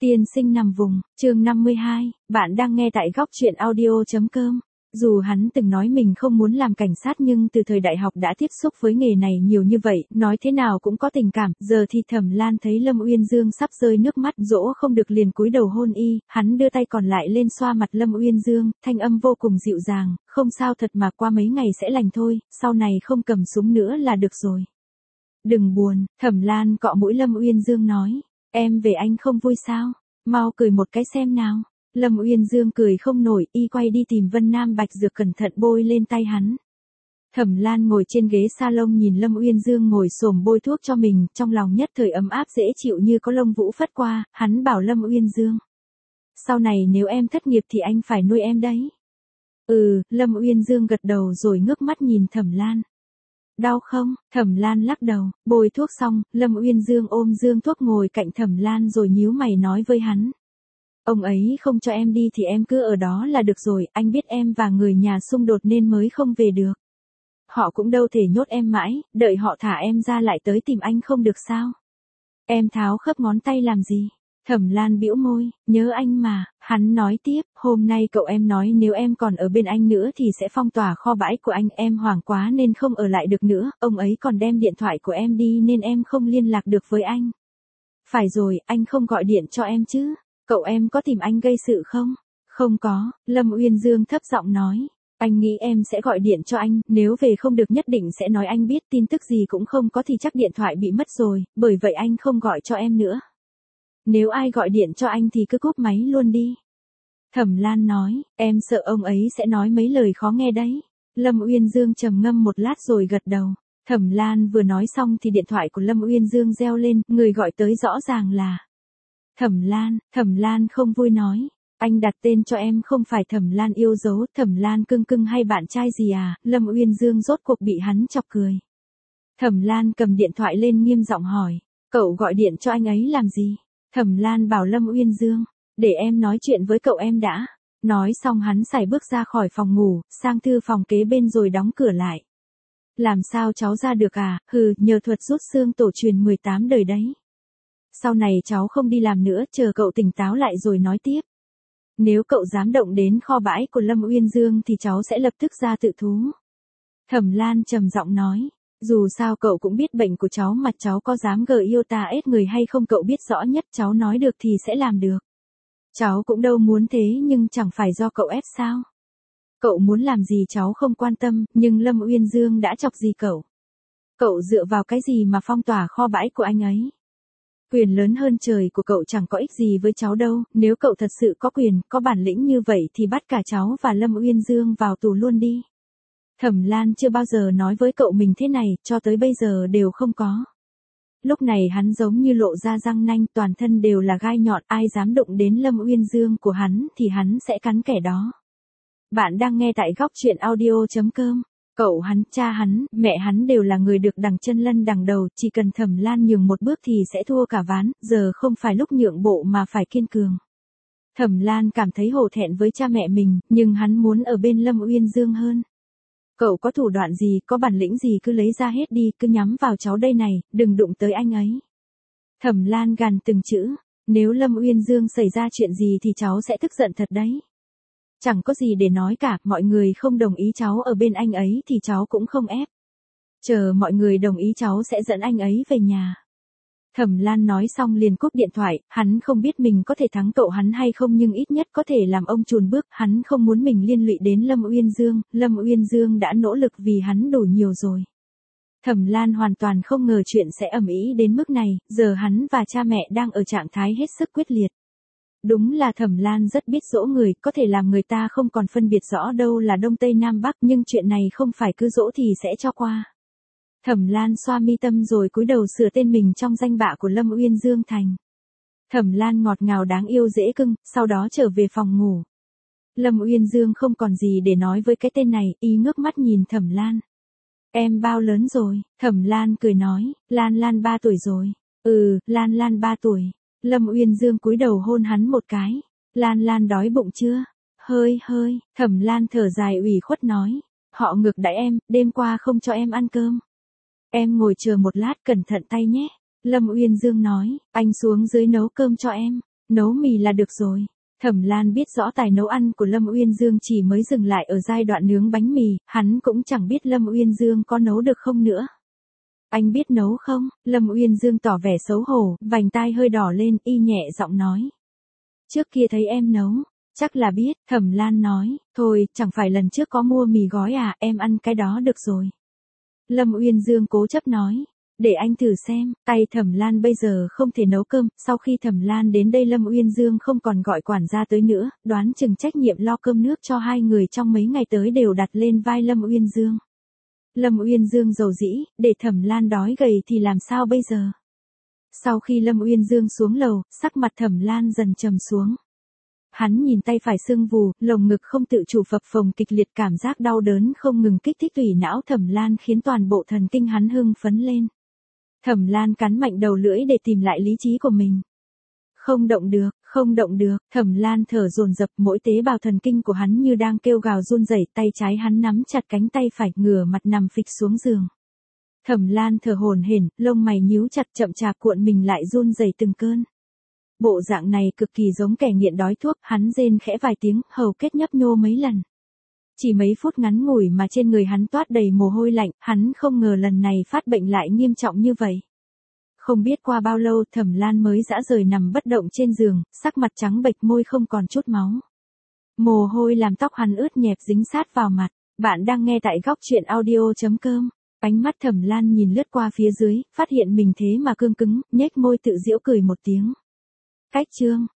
Tiên sinh nằm vùng, chương 52, bạn đang nghe tại góc truyện audio.com. Dù hắn từng nói mình không muốn làm cảnh sát nhưng từ thời đại học đã tiếp xúc với nghề này nhiều như vậy, nói thế nào cũng có tình cảm, giờ thì Thẩm Lan thấy Lâm Uyên Dương sắp rơi nước mắt dỗ không được liền cúi đầu hôn y, hắn đưa tay còn lại lên xoa mặt Lâm Uyên Dương, thanh âm vô cùng dịu dàng, không sao thật mà qua mấy ngày sẽ lành thôi, sau này không cầm súng nữa là được rồi. Đừng buồn, Thẩm Lan cọ mũi Lâm Uyên Dương nói, em về anh không vui sao, mau cười một cái xem nào. Lâm Uyên Dương cười không nổi, y quay đi tìm Vân Nam Bạch Dược cẩn thận bôi lên tay hắn. Thẩm Lan ngồi trên ghế salon nhìn Lâm Uyên Dương ngồi xổm bôi thuốc cho mình, trong lòng nhất thời ấm áp dễ chịu như có lông vũ phất qua, hắn bảo Lâm Uyên Dương. Sau này nếu em thất nghiệp thì anh phải nuôi em đấy. Lâm Uyên Dương gật đầu rồi ngước mắt nhìn Thẩm Lan. Đau không? Thẩm Lan lắc đầu, bôi thuốc xong, Lâm Uyên Dương ôm dương thuốc ngồi cạnh Thẩm Lan rồi nhíu mày nói với hắn. Ông ấy không cho em đi thì em cứ ở đó là được rồi, anh biết em và người nhà xung đột nên mới không về được. Họ cũng đâu thể nhốt em mãi, đợi họ thả em ra lại tới tìm anh không được sao? Em tháo khớp ngón tay làm gì? Thẩm Lan bĩu môi, nhớ anh mà, hắn nói tiếp, hôm nay cậu em nói nếu em còn ở bên anh nữa thì sẽ phong tỏa kho bãi của anh, em hoảng quá nên không ở lại được nữa, ông ấy còn đem điện thoại của em đi nên em không liên lạc được với anh. Phải rồi, anh không gọi điện cho em chứ? Cậu em có tìm anh gây sự không? Không có, Lâm Uyên Dương thấp giọng nói. Anh nghĩ em sẽ gọi điện cho anh, nếu về không được nhất định sẽ nói anh biết tin tức gì cũng không có thì chắc điện thoại bị mất rồi, bởi vậy anh không gọi cho em nữa. Nếu ai gọi điện cho anh thì cứ cúp máy luôn đi. Thẩm Lan nói, em sợ ông ấy sẽ nói mấy lời khó nghe đấy. Lâm Uyên Dương trầm ngâm một lát rồi gật đầu. Thẩm Lan vừa nói xong thì điện thoại của Lâm Uyên Dương reo lên, người gọi tới rõ ràng là Thẩm Lan không vui nói, anh đặt tên cho em không phải Thẩm Lan yêu dấu, Thẩm Lan cưng cưng hay bạn trai gì à? Lâm Uyên Dương rốt cuộc bị hắn chọc cười. Thẩm Lan cầm điện thoại lên nghiêm giọng hỏi, cậu gọi điện cho anh ấy làm gì? Thẩm Lan bảo Lâm Uyên Dương, để em nói chuyện với cậu em đã. Nói xong hắn sải bước ra khỏi phòng ngủ, sang thư phòng kế bên rồi đóng cửa lại. Làm sao cháu ra được à? Nhờ thuật rút xương tổ truyền 18 đời đấy. Sau này cháu không đi làm nữa, chờ cậu tỉnh táo lại rồi nói tiếp. Nếu cậu dám động đến kho bãi của Lâm Uyên Dương thì cháu sẽ lập tức ra tự thú. Thẩm Lan trầm giọng nói, dù sao cậu cũng biết bệnh của cháu mà, cháu có dám gờ yêu ta ết người hay không cậu biết rõ nhất, cháu nói được thì sẽ làm được. Cháu cũng đâu muốn thế nhưng chẳng phải do cậu ép sao? Cậu muốn làm gì cháu không quan tâm, nhưng Lâm Uyên Dương đã chọc gì cậu? Cậu dựa vào cái gì mà phong tỏa kho bãi của anh ấy? Quyền lớn hơn trời của cậu chẳng có ích gì với cháu đâu, nếu cậu thật sự có quyền, có bản lĩnh như vậy thì bắt cả cháu và Lâm Uyên Dương vào tù luôn đi. Thẩm Lan chưa bao giờ nói với cậu mình thế này, cho tới bây giờ đều không có. Lúc này hắn giống như lộ ra răng nanh, toàn thân đều là gai nhọn, ai dám đụng đến Lâm Uyên Dương của hắn thì hắn sẽ cắn kẻ đó. Bạn đang nghe tại góc truyện audio.com. Cậu hắn, cha hắn, mẹ hắn đều là người được đằng chân lân đằng đầu, chỉ cần Thẩm Lan nhường một bước thì sẽ thua cả ván, giờ không phải lúc nhượng bộ mà phải kiên cường. Thẩm Lan cảm thấy hổ thẹn với cha mẹ mình, nhưng hắn muốn ở bên Lâm Uyên Dương hơn. Cậu có thủ đoạn gì, có bản lĩnh gì cứ lấy ra hết đi, cứ nhắm vào cháu đây này, đừng đụng tới anh ấy. Thẩm Lan gằn từng chữ, nếu Lâm Uyên Dương xảy ra chuyện gì thì cháu sẽ tức giận thật đấy. Chẳng có gì để nói cả, mọi người không đồng ý cháu ở bên anh ấy thì cháu cũng không ép. Chờ mọi người đồng ý cháu sẽ dẫn anh ấy về nhà. Thẩm Lan nói xong liền cúp điện thoại, hắn không biết mình có thể thắng cậu hắn hay không nhưng ít nhất có thể làm ông chùn bước, hắn không muốn mình liên lụy đến Lâm Uyên Dương đã nỗ lực vì hắn đủ nhiều rồi. Thẩm Lan hoàn toàn không ngờ chuyện sẽ ầm ĩ đến mức này, giờ hắn và cha mẹ đang ở trạng thái hết sức quyết liệt. Đúng là Thẩm Lan rất biết dỗ người, có thể làm người ta không còn phân biệt rõ đâu là Đông Tây Nam Bắc, nhưng chuyện này không phải cứ dỗ thì sẽ cho qua. Thẩm Lan xoa mi tâm rồi cúi đầu sửa tên mình trong danh bạ của Lâm Uyên Dương thành Thẩm Lan ngọt ngào đáng yêu dễ cưng, sau đó trở về phòng ngủ. Lâm Uyên Dương không còn gì để nói với cái tên này, y ngước mắt nhìn Thẩm Lan. Em bao lớn rồi? Thẩm Lan cười nói, Lan 3 tuổi rồi. Lan 3 tuổi. Lâm Uyên Dương cúi đầu hôn hắn một cái. Lan đói bụng chưa? Hơi. Thẩm Lan thở dài ủy khuất nói. Họ ngược đãi em, đêm qua không cho em ăn cơm. Em ngồi chờ một lát cẩn thận tay nhé. Lâm Uyên Dương nói, anh xuống dưới nấu cơm cho em. Nấu mì là được rồi. Thẩm Lan biết rõ tài nấu ăn của Lâm Uyên Dương chỉ mới dừng lại ở giai đoạn nướng bánh mì, hắn cũng chẳng biết Lâm Uyên Dương có nấu được không nữa. Anh biết nấu không? Lâm Uyên Dương tỏ vẻ xấu hổ, vành tai hơi đỏ lên, y nhẹ giọng nói. Trước kia thấy em nấu, chắc là biết, Thẩm Lan nói, thôi, chẳng phải lần trước có mua mì gói à, em ăn cái đó được rồi. Lâm Uyên Dương cố chấp nói, để anh thử xem, tay Thẩm Lan bây giờ không thể nấu cơm, sau khi Thẩm Lan đến đây Lâm Uyên Dương không còn gọi quản gia tới nữa, đoán chừng trách nhiệm lo cơm nước cho hai người trong mấy ngày tới đều đặt lên vai Lâm Uyên Dương. Lâm Uyên Dương dầu dĩ, để Thẩm Lan đói gầy thì làm sao bây giờ? Sau khi Lâm Uyên Dương xuống lầu, sắc mặt Thẩm Lan dần trầm xuống. Hắn nhìn tay phải sưng vù, lồng ngực không tự chủ phập phồng kịch liệt, cảm giác đau đớn không ngừng kích thích tủy não Thẩm Lan khiến toàn bộ thần kinh hắn hưng phấn lên. Thẩm Lan cắn mạnh đầu lưỡi để tìm lại lý trí của mình. Không động được, không động được, Thẩm Lan thở dồn dập, mỗi tế bào thần kinh của hắn như đang kêu gào run rẩy, tay trái hắn nắm chặt cánh tay phải, ngửa mặt nằm phịch xuống giường. Thẩm Lan thở hổn hển, lông mày nhíu chặt, chậm chạp cuộn mình lại run rẩy từng cơn. Bộ dạng này cực kỳ giống kẻ nghiện đói thuốc, hắn rên khẽ vài tiếng, hầu kết nhấp nhô mấy lần. Chỉ mấy phút ngắn ngủi mà trên người hắn toát đầy mồ hôi lạnh, hắn không ngờ lần này phát bệnh lại nghiêm trọng như vậy. Không biết qua bao lâu Thẩm Lan mới dã rời nằm bất động trên giường, sắc mặt trắng bệch, môi không còn chút máu. Mồ hôi làm tóc hắn ướt nhẹp dính sát vào mặt. Bạn đang nghe tại góc truyện audio.com. Ánh mắt Thẩm Lan nhìn lướt qua phía dưới, phát hiện mình thế mà cương cứng, nhếch môi tự giễu cười một tiếng. Cách chương,